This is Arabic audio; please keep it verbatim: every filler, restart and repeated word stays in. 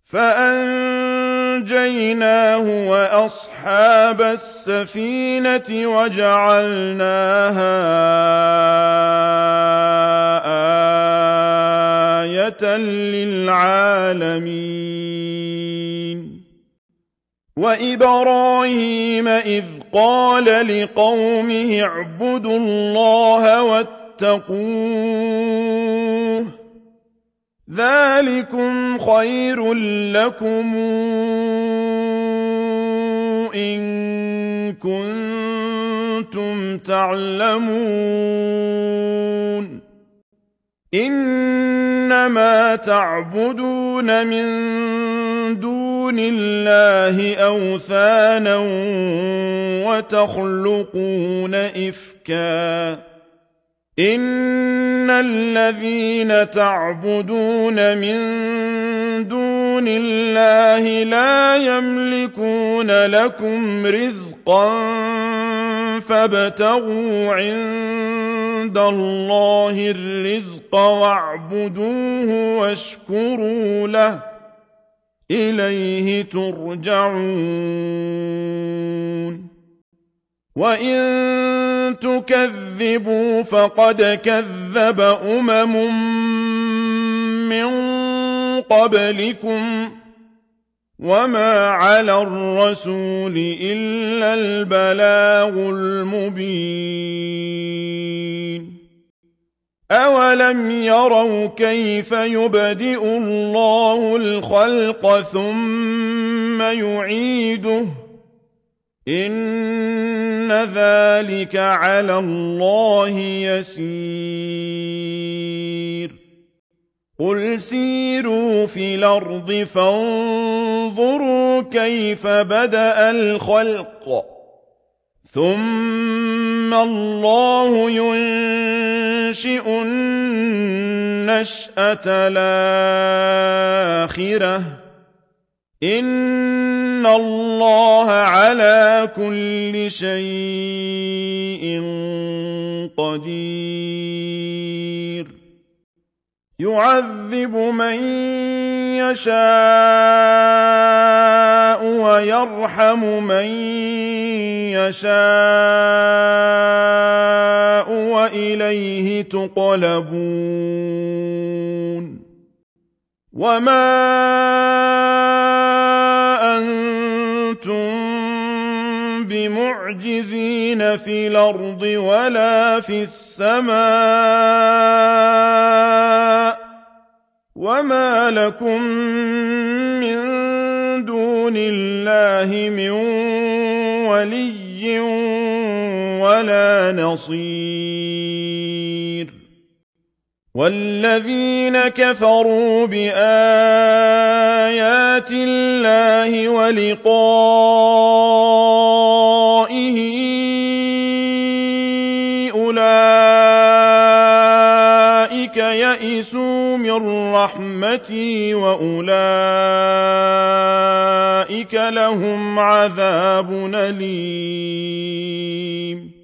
فأنجيناه وأصحاب السفينة وجعلناها آية للعالمين وإبراهيم إذ قال لقومه اعبدوا الله واتقوه ذلكم خير لكم إن كنتم تعلمون إنما تعبدون من دون الله أوثانا وتخلقون إفكا إن الذين تعبدون من دون الله لا يملكون لكم رزقا فابتغوا عند الله الرزق واعبدوه واشكروا له إليه ترجعون وإن تكذبوا فقد كذب أمم من قبلكم وما على الرسول إلا البلاغ المبين أولم يروا كيف يبدئ الله الخلق ثم يعيده إن ذلك على الله يسير قل سيروا في الأرض فانظروا كيف بدأ الخلق ثم الله ينشئ النشأة الآخرة إن الله على كل شيء قدير يعذب من يشاء ويرحم من يشاء وإليه تقلبون وما أنتم بمعجزين في الأرض ولا في السماء وما لكم من دون الله من ولي ولا نصير والذين كفروا بآيات الله ولقائه أولئك يئسوا من رحمتي وأولئك لهم عذاب أليم